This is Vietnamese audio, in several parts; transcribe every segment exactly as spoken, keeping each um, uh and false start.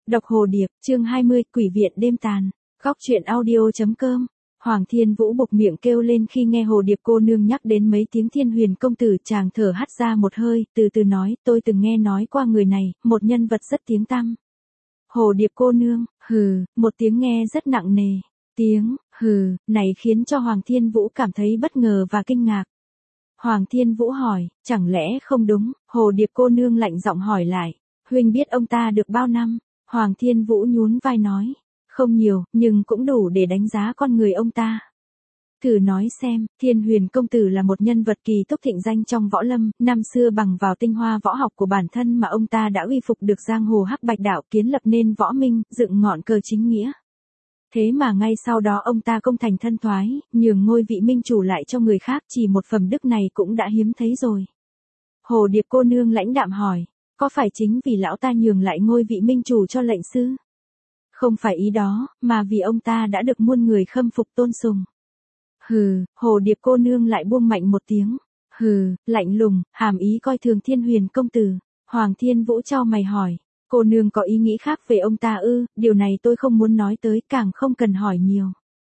Đọc Hồ Điệp, chương hai mươi, Quỷ viện đêm tàn. Góc truyện audio chấm com. Hoàng Thiên Vũ bục miệng kêu lên khi nghe Hồ Điệp cô nương nhắc đến mấy tiếng Thiên Huyền công tử, chàng thở hắt ra một hơi, từ từ nói, tôi từng nghe nói qua người này, một nhân vật rất tiếng tăm. Hồ Điệp cô nương, hừ, một tiếng nghe rất nặng nề. Tiếng, hừ, này khiến cho Hoàng Thiên Vũ cảm thấy bất ngờ và kinh ngạc. Hoàng Thiên Vũ hỏi, chẳng lẽ không đúng, Hồ Điệp cô nương lạnh giọng hỏi lại, huynh biết ông ta được bao năm? Hoàng Thiên Vũ nhún vai nói, không nhiều, nhưng cũng đủ để đánh giá con người ông ta. Thử nói xem, Thiên Huyền công tử là một nhân vật kỳ túc thịnh danh trong võ lâm, năm xưa bằng vào tinh hoa võ học của bản thân mà ông ta đã uy phục được giang hồ hắc bạch đạo, kiến lập nên võ minh, dựng ngọn cờ chính nghĩa. Thế mà ngay sau đó ông ta công thành thân thoái, nhường ngôi vị minh chủ lại cho người khác, chỉ một phẩm đức này cũng đã hiếm thấy rồi. Hồ Điệp cô nương lãnh đạm hỏi, có phải chính vì lão ta nhường lại ngôi vị minh chủ cho lệnh sư? Không phải ý đó, mà vì ông ta đã được muôn người khâm phục tôn sùng. Hừ, Hồ Điệp cô nương lại buông mạnh một tiếng. Hừ, lạnh lùng, hàm ý coi thường Thiên Huyền công tử. Hoàng Thiên Vũ chau mày hỏi, cô nương có ý nghĩ khác về ông ta ư? Điều này tôi không muốn nói tới, càng không cần hỏi nhiều.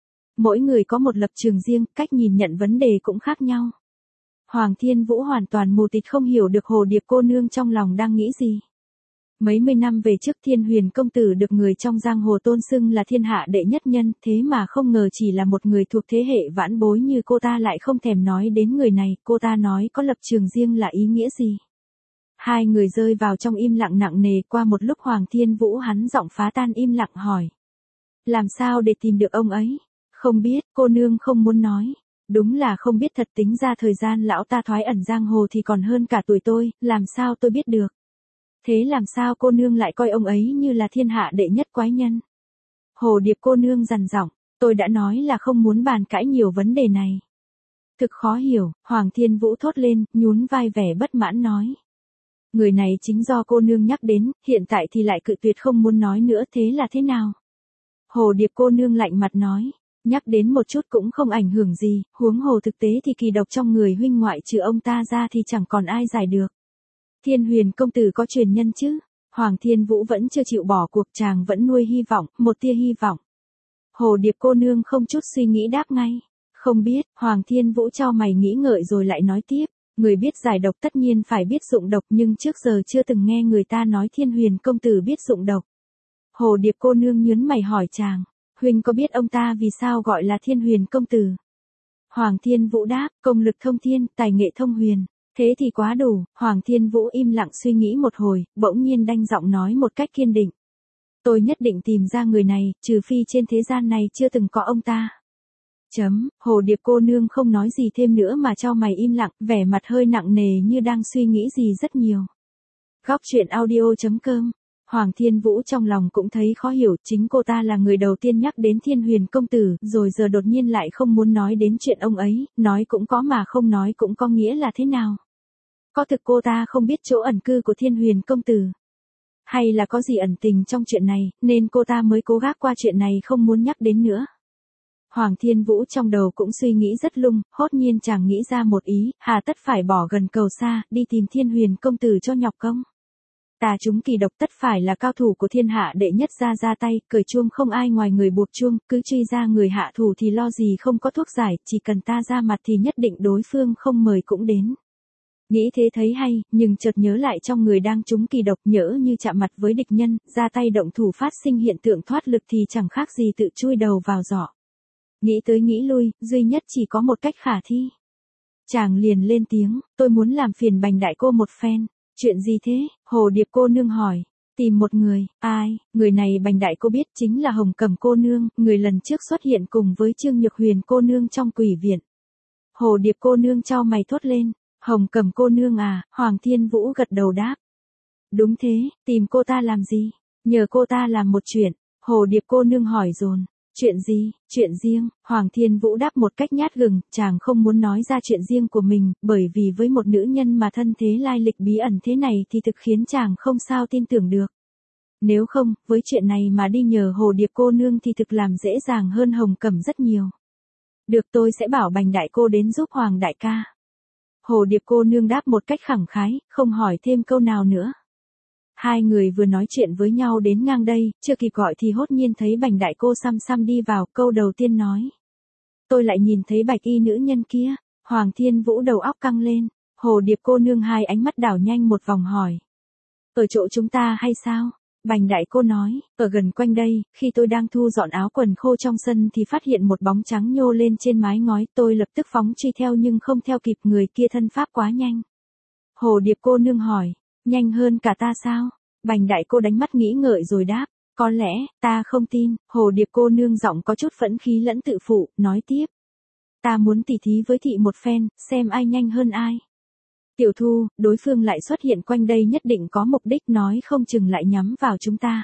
Mỗi người có một lập trường riêng, cách nhìn nhận vấn đề cũng khác nhau. Hoàng Thiên Vũ hoàn toàn mù tịt, không hiểu được Hồ Điệp cô nương trong lòng đang nghĩ gì. Mấy mươi năm về trước, Thiên Huyền công tử được người trong giang hồ tôn xưng là thiên hạ đệ nhất nhân, thế mà không ngờ chỉ là một người thuộc thế hệ vãn bối như cô ta lại không thèm nói đến người này. Cô ta nói có lập trường riêng là ý nghĩa gì? Hai người rơi vào trong im lặng nặng nề. Qua một lúc Hoàng Thiên Vũ hắn giọng phá tan im lặng hỏi, làm sao để tìm được ông ấy? Không biết, cô nương không muốn nói. Đúng là không biết thật, tính ra thời gian lão ta thoái ẩn giang hồ thì còn hơn cả tuổi tôi, làm sao tôi biết được? Thế làm sao cô nương lại coi ông ấy như là thiên hạ đệ nhất quái nhân? Hồ Điệp cô nương dằn giọng, tôi đã nói là không muốn bàn cãi nhiều vấn đề này. Thực khó hiểu, Hoàng Thiên Vũ thốt lên, nhún vai vẻ bất mãn nói. Người này chính do cô nương nhắc đến, hiện tại thì lại cự tuyệt không muốn nói nữa, thế là thế nào? Hồ Điệp cô nương lạnh mặt nói, nhắc đến một chút cũng không ảnh hưởng gì, huống hồ thực tế thì kỳ độc trong người huynh ngoại trừ ông ta ra thì chẳng còn ai giải được. Thiên Huyền công tử có truyền nhân chứ? Hoàng Thiên Vũ vẫn chưa chịu bỏ cuộc, chàng vẫn nuôi hy vọng, một tia hy vọng. Hồ Điệp cô nương không chút suy nghĩ đáp ngay, không biết. Hoàng Thiên Vũ chau mày nghĩ ngợi rồi lại nói tiếp, người biết giải độc tất nhiên phải biết dụng độc, nhưng trước giờ chưa từng nghe người ta nói Thiên Huyền công tử biết dụng độc. Hồ Điệp cô nương nhướng mày hỏi chàng, huynh có biết ông ta vì sao gọi là Thiên Huyền công tử? Hoàng Thiên Vũ đáp, công lực thông thiên, tài nghệ thông huyền. Thế thì quá đủ. Hoàng Thiên Vũ im lặng suy nghĩ một hồi, bỗng nhiên đanh giọng nói một cách kiên định. Tôi nhất định tìm ra người này, trừ phi trên thế gian này chưa từng có ông ta. Chấm, Hồ Điệp cô nương không nói gì thêm nữa mà chau mày im lặng, vẻ mặt hơi nặng nề như đang suy nghĩ gì rất nhiều. Góc truyện audio chấm com. Hoàng Thiên Vũ trong lòng cũng thấy khó hiểu, chính cô ta là người đầu tiên nhắc đến Thiên Huyền công tử, rồi giờ đột nhiên lại không muốn nói đến chuyện ông ấy, nói cũng có mà không nói cũng có nghĩa là thế nào? Có thực cô ta không biết chỗ ẩn cư của Thiên Huyền công tử? Hay là có gì ẩn tình trong chuyện này, nên cô ta mới cố gắng qua chuyện này không muốn nhắc đến nữa? Hoàng Thiên Vũ trong đầu cũng suy nghĩ rất lung, hốt nhiên chàng nghĩ ra một ý, hà tất phải bỏ gần cầu xa, đi tìm Thiên Huyền công tử cho nhọc công. Tà chúng kỳ độc tất phải là cao thủ của thiên hạ đệ nhất, ra ra tay, cởi chuông không ai ngoài người buộc chuông, cứ truy ra người hạ thủ thì lo gì không có thuốc giải, chỉ cần ta ra mặt thì nhất định đối phương không mời cũng đến. Nghĩ thế thấy hay, nhưng chợt nhớ lại trong người đang trúng kỳ độc, nhỡ như chạm mặt với địch nhân, ra tay động thủ phát sinh hiện tượng thoát lực thì chẳng khác gì tự chui đầu vào giỏ. Nghĩ tới nghĩ lui, duy nhất chỉ có một cách khả thi. Chàng liền lên tiếng, tôi muốn làm phiền Bành đại cô một phen. Chuyện gì thế? Hồ Điệp cô nương hỏi. Tìm một người. Ai? Người này Bành đại cô biết, chính là Hồng Cẩm cô nương, người lần trước xuất hiện cùng với Trương Nhược Huyền cô nương trong Quỷ viện. Hồ Điệp cô nương chau mày thốt lên. Hồng Cẩm cô nương à? Hoàng Thiên Vũ gật đầu đáp. Đúng thế, tìm cô ta làm gì? Nhờ cô ta làm một chuyện. Hồ Điệp cô nương hỏi dồn. Chuyện gì? Chuyện riêng. Hoàng Thiên Vũ đáp một cách nhát gừng, chàng không muốn nói ra chuyện riêng của mình, bởi vì với một nữ nhân mà thân thế lai lịch bí ẩn thế này thì thực khiến chàng không sao tin tưởng được. Nếu không, với chuyện này mà đi nhờ Hồ Điệp cô nương thì thực làm dễ dàng hơn Hồng Cẩm rất nhiều. Được, tôi sẽ bảo Bành đại cô đến giúp Hoàng đại ca. Hồ Điệp cô nương đáp một cách khẳng khái, không hỏi thêm câu nào nữa. Hai người vừa nói chuyện với nhau đến ngang đây, chưa kịp gọi thì hốt nhiên thấy Bành đại cô xăm xăm đi vào, câu đầu tiên nói. Tôi lại nhìn thấy bạch y nữ nhân kia. Hoàng Thiên Vũ đầu óc căng lên. Hồ Điệp cô nương hai ánh mắt đảo nhanh một vòng hỏi. Ở chỗ chúng ta hay sao? Bành đại cô nói, ở gần quanh đây, khi tôi đang thu dọn áo quần khô trong sân thì phát hiện một bóng trắng nhô lên trên mái ngói, tôi lập tức phóng truy theo nhưng không theo kịp, người kia thân pháp quá nhanh. Hồ Điệp cô nương hỏi, nhanh hơn cả ta sao? Bành đại cô đánh mắt nghĩ ngợi rồi đáp, có lẽ, ta không tin. Hồ Điệp cô nương giọng có chút phẫn khí lẫn tự phụ, nói tiếp. Ta muốn tỉ thí với thị một phen, xem ai nhanh hơn ai. Tiểu Thu, đối phương lại xuất hiện quanh đây nhất định có mục đích, nói không chừng lại nhắm vào chúng ta.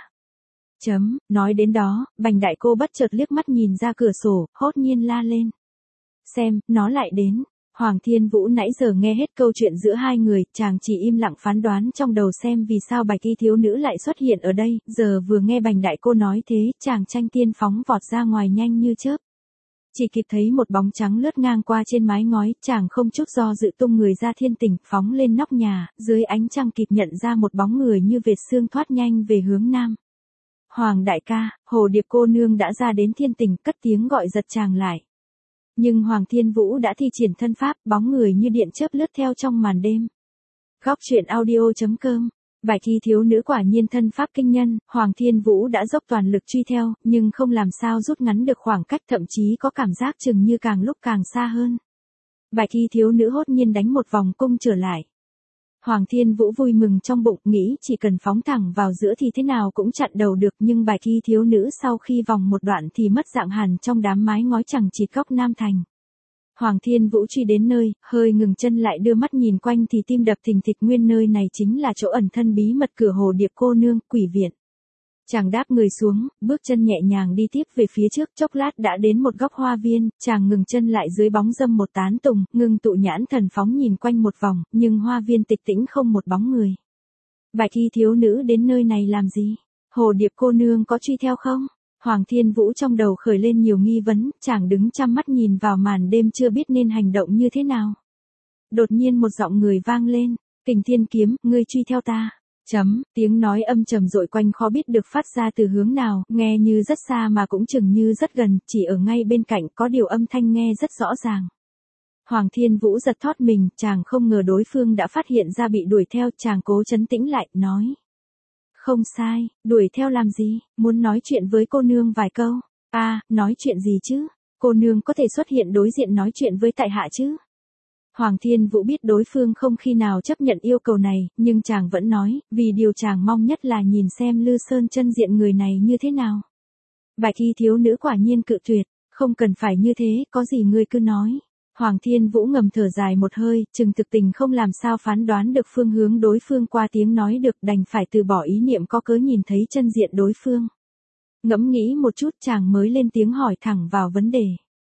Chấm, nói đến đó, Bành đại cô bất chợt liếc mắt nhìn ra cửa sổ, hốt nhiên la lên. Xem, nó lại đến. Hoàng Thiên Vũ nãy giờ nghe hết câu chuyện giữa hai người, chàng chỉ im lặng phán đoán trong đầu xem vì sao bạch y thiếu nữ lại xuất hiện ở đây, giờ vừa nghe Bành đại cô nói thế, chàng tranh tiên phóng vọt ra ngoài nhanh như chớp. Chỉ kịp thấy một bóng trắng lướt ngang qua trên mái ngói, chàng không chút do dự tung người ra thiên tình, phóng lên nóc nhà, dưới ánh trăng kịp nhận ra một bóng người như vệt sương thoát nhanh về hướng nam. Hoàng đại ca, Hồ Điệp cô nương đã ra đến thiên tình, cất tiếng gọi giật chàng lại. Nhưng Hoàng Thiên Vũ đã thi triển thân pháp, bóng người như điện chớp lướt theo trong màn đêm. Góc truyện audio chấm com. Bạch y thiếu nữ quả nhiên thân pháp kinh nhân, Hoàng Thiên Vũ đã dốc toàn lực truy theo, nhưng không làm sao rút ngắn được khoảng cách, thậm chí có cảm giác chừng như càng lúc càng xa hơn. Bạch y thiếu nữ hốt nhiên đánh một vòng cung trở lại. Hoàng Thiên Vũ vui mừng trong bụng, nghĩ chỉ cần phóng thẳng vào giữa thì thế nào cũng chặn đầu được, nhưng bạch y thiếu nữ sau khi vòng một đoạn thì mất dạng hẳn trong đám mái ngói chẳng chịt góc Nam Thành. Hoàng Thiên Vũ truy đến nơi, hơi ngừng chân lại đưa mắt nhìn quanh thì tim đập thình thịch, nguyên nơi này chính là chỗ ẩn thân bí mật cửa Hồ Điệp cô nương, quỷ viện. Chàng đáp người xuống, bước chân nhẹ nhàng đi tiếp về phía trước, chốc lát đã đến một góc hoa viên, chàng ngừng chân lại dưới bóng râm một tán tùng, ngưng tụ nhãn thần phóng nhìn quanh một vòng, nhưng hoa viên tịch tĩnh không một bóng người. Bạch y thiếu nữ đến nơi này làm gì? Hồ Điệp cô nương có truy theo không? Hoàng Thiên Vũ trong đầu khởi lên nhiều nghi vấn, chàng đứng chăm mắt nhìn vào màn đêm chưa biết nên hành động như thế nào. Đột nhiên một giọng người vang lên, Kình Thiên Kiếm, ngươi truy theo ta. Chấm, tiếng nói âm trầm dội quanh khó biết được phát ra từ hướng nào, nghe như rất xa mà cũng chừng như rất gần, chỉ ở ngay bên cạnh, có điều âm thanh nghe rất rõ ràng. Hoàng Thiên Vũ giật thót mình, chàng không ngờ đối phương đã phát hiện ra bị đuổi theo, chàng cố trấn tĩnh lại, nói. Không sai, đuổi theo làm gì, muốn nói chuyện với cô nương vài câu. À, nói chuyện gì chứ, cô nương có thể xuất hiện đối diện nói chuyện với tại hạ chứ. Hoàng Thiên Vũ biết đối phương không khi nào chấp nhận yêu cầu này, nhưng chàng vẫn nói, vì điều chàng mong nhất là nhìn xem Lư Sơn chân diện người này như thế nào. Bạch y thiếu nữ quả nhiên cự tuyệt, không cần phải như thế, có gì ngươi cứ nói. Hoàng Thiên Vũ ngầm thở dài một hơi, chừng thực tình không làm sao phán đoán được phương hướng đối phương qua tiếng nói được, đành phải từ bỏ ý niệm có cớ nhìn thấy chân diện đối phương. Ngẫm nghĩ một chút chàng mới lên tiếng hỏi thẳng vào vấn đề.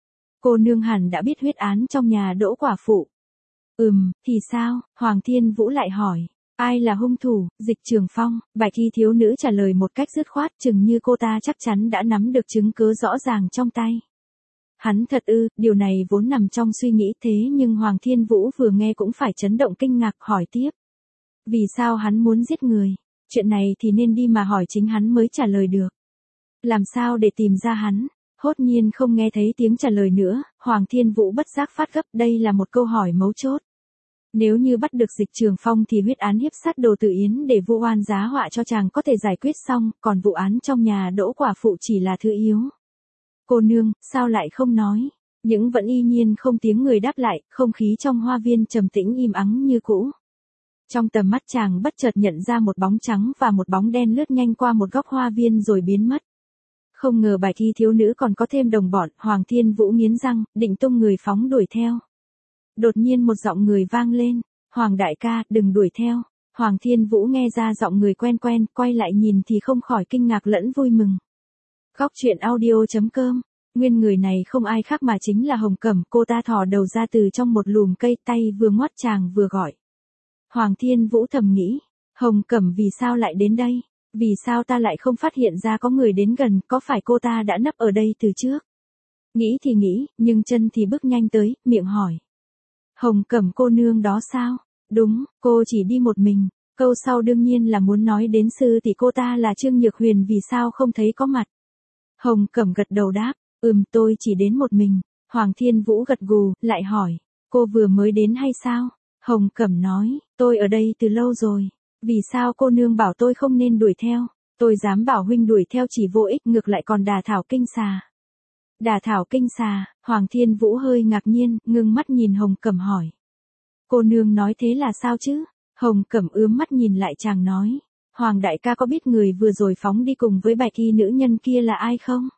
Cô nương hẳn đã biết huyết án trong nhà Đỗ quả phụ. Ừm, thì sao? Hoàng Thiên Vũ lại hỏi. Ai là hung thủ? Dịch Trường Phong. Bạch y thiếu nữ trả lời một cách dứt khoát, chừng như cô ta chắc chắn đã nắm được chứng cứ rõ ràng trong tay. Hắn thật ư? Điều này vốn nằm trong suy nghĩ thế nhưng Hoàng Thiên Vũ vừa nghe cũng phải chấn động kinh ngạc, hỏi tiếp. Vì sao hắn muốn giết người? Chuyện này thì nên đi mà hỏi chính hắn mới trả lời được. Làm sao để tìm ra hắn? Hốt nhiên không nghe thấy tiếng trả lời nữa, Hoàng Thiên Vũ bất giác phát gấp, đây là một câu hỏi mấu chốt. Nếu như bắt được Dịch Trường Phong thì huyết án hiếp sát Đồ Tử Yến để vu oan giá họa cho chàng có thể giải quyết xong, còn vụ án trong nhà Đỗ quả phụ chỉ là thứ yếu. Cô nương, sao lại không nói? Nhưng vẫn y nhiên không tiếng người đáp lại, không khí trong hoa viên trầm tĩnh im ắng như cũ. Trong tầm mắt chàng bất chợt nhận ra một bóng trắng và một bóng đen lướt nhanh qua một góc hoa viên rồi biến mất. Không ngờ bạch y thiếu nữ còn có thêm đồng bọn, Hoàng Thiên Vũ nghiến răng, định tung người phóng đuổi theo. Đột nhiên một giọng người vang lên, Hoàng đại ca, đừng đuổi theo. Hoàng Thiên Vũ nghe ra giọng người quen quen, quay lại nhìn thì không khỏi kinh ngạc lẫn vui mừng. Góc truyện audio chấm com. Nguyên người này không ai khác mà chính là Hồng Cẩm, cô ta thò đầu ra từ trong một lùm cây, tay vừa ngoắt chàng vừa gọi. Hoàng Thiên Vũ thầm nghĩ, Hồng Cẩm vì sao lại đến đây? Vì sao ta lại không phát hiện ra có người đến gần, có phải cô ta đã nấp ở đây từ trước? Nghĩ thì nghĩ, nhưng chân thì bước nhanh tới, miệng hỏi. Hồng Cẩm cô nương đó sao? Đúng, cô chỉ đi một mình. Câu sau đương nhiên là muốn nói đến sư tỷ cô ta là Trương Nhược Huyền vì sao không thấy có mặt. Hồng Cẩm gật đầu đáp, ừm tôi chỉ đến một mình. Hoàng Thiên Vũ gật gù, lại hỏi, cô vừa mới đến hay sao? Hồng Cẩm nói, tôi ở đây từ lâu rồi. Vì sao cô nương bảo tôi không nên đuổi theo? Tôi dám bảo huynh đuổi theo chỉ vô ích, ngược lại còn đả thảo kinh xà. Đả thảo kinh xà, Hoàng Thiên Vũ hơi ngạc nhiên, ngưng mắt nhìn Hồng Cẩm hỏi. Cô nương nói thế là sao chứ? Hồng Cẩm ướm mắt nhìn lại chàng nói. Hoàng đại ca có biết người vừa rồi phóng đi cùng với bạch y nữ nhân kia là ai không?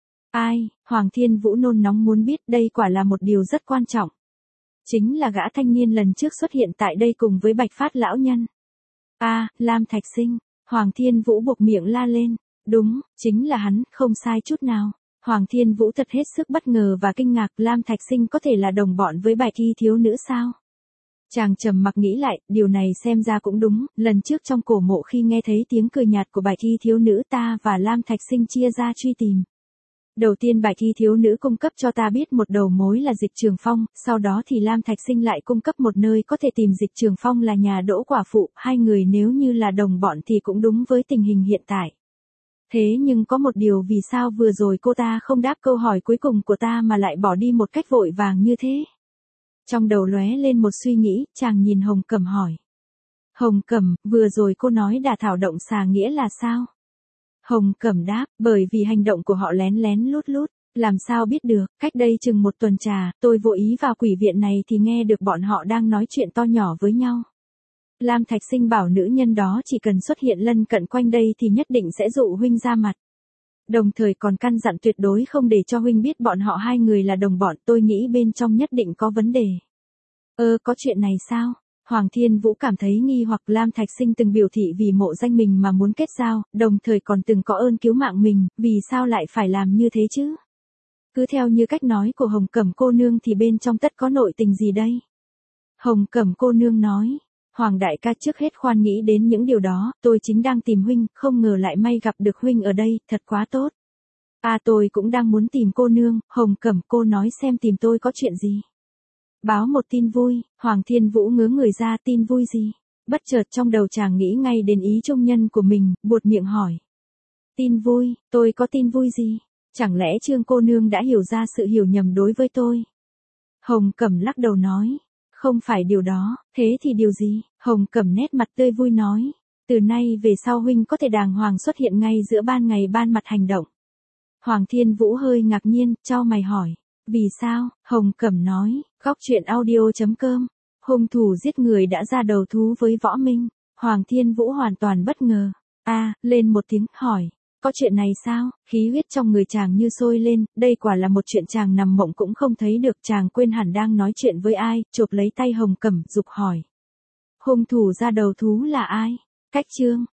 Ai? Hoàng Thiên Vũ nôn nóng muốn biết, đây quả là một điều rất quan trọng. Chính là gã thanh niên lần trước xuất hiện tại đây cùng với Bạch Phát lão nhân. A, à, Lam Thạch Sinh. Hoàng Thiên Vũ buộc miệng la lên. Đúng, chính là hắn, không sai chút nào. Hoàng Thiên Vũ thật hết sức bất ngờ và kinh ngạc, Lam Thạch Sinh có thể là đồng bọn với bạch y thiếu nữ sao? Chàng trầm mặc nghĩ lại, điều này xem ra cũng đúng, lần trước trong cổ mộ khi nghe thấy tiếng cười nhạt của bạch y thiếu nữ ta và Lam Thạch Sinh chia ra truy tìm. Đầu tiên bạch y thiếu nữ cung cấp cho ta biết một đầu mối là Dịch Trường Phong, sau đó thì Lam Thạch Sinh lại cung cấp một nơi có thể tìm Dịch Trường Phong là nhà Đỗ quả phụ, hai người nếu như là đồng bọn thì cũng đúng với tình hình hiện tại. Thế nhưng có một điều, vì sao vừa rồi cô ta không đáp câu hỏi cuối cùng của ta mà lại bỏ đi một cách vội vàng như thế? Trong đầu lóe lên một suy nghĩ, chàng nhìn Hồng Cẩm hỏi. Hồng Cẩm, vừa rồi cô nói đả thảo động xà nghĩa là sao? Hồng Cẩm đáp, bởi vì hành động của họ lén lén lút lút, làm sao biết được, cách đây chừng một tuần trà, tôi vô ý vào quỷ viện này thì nghe được bọn họ đang nói chuyện to nhỏ với nhau. Lam Thạch Sinh bảo nữ nhân đó chỉ cần xuất hiện lân cận quanh đây thì nhất định sẽ dụ huynh ra mặt. Đồng thời còn căn dặn tuyệt đối không để cho huynh biết bọn họ hai người là đồng bọn, tôi nghĩ bên trong nhất định có vấn đề. Ơ, có chuyện này sao? Hoàng Thiên Vũ cảm thấy nghi hoặc, Lam Thạch Sinh từng biểu thị vì mộ danh mình mà muốn kết giao, đồng thời còn từng có ơn cứu mạng mình, vì sao lại phải làm như thế chứ? Cứ theo như cách nói của Hồng Cẩm cô nương thì bên trong tất có nội tình gì đây? Hồng Cẩm cô nương nói, Hoàng đại ca trước hết khoan nghĩ đến những điều đó, tôi chính đang tìm huynh, không ngờ lại may gặp được huynh ở đây, thật quá tốt. À tôi cũng đang muốn tìm cô nương, Hồng Cẩm cô nói xem tìm tôi có chuyện gì. Báo một tin vui, Hoàng Thiên Vũ ngớ người ra, tin vui gì? Bất chợt trong đầu chàng nghĩ ngay đến ý trung nhân của mình, buột miệng hỏi. Tin vui, tôi có tin vui gì? Chẳng lẽ Trương cô nương đã hiểu ra sự hiểu nhầm đối với tôi? Hồng Cẩm lắc đầu nói. Không phải điều đó, thế thì điều gì? Hồng Cẩm nét mặt tươi vui nói. Từ nay về sau huynh có thể đàng hoàng xuất hiện ngay giữa ban ngày ban mặt hành động. Hoàng Thiên Vũ hơi ngạc nhiên, chau mày hỏi. Vì sao? Hồng Cẩm nói, góc truyện audio chấm com. Hung thủ giết người đã ra đầu thú với Võ Minh. Hoàng Thiên Vũ hoàn toàn bất ngờ. A, à, lên một tiếng, hỏi. Có chuyện này sao? Khí huyết trong người chàng như sôi lên, đây quả là một chuyện chàng nằm mộng cũng không thấy được, chàng quên hẳn đang nói chuyện với ai, chộp lấy tay Hồng Cẩm, giục hỏi. Hung thủ ra đầu thú là ai? Cách chương.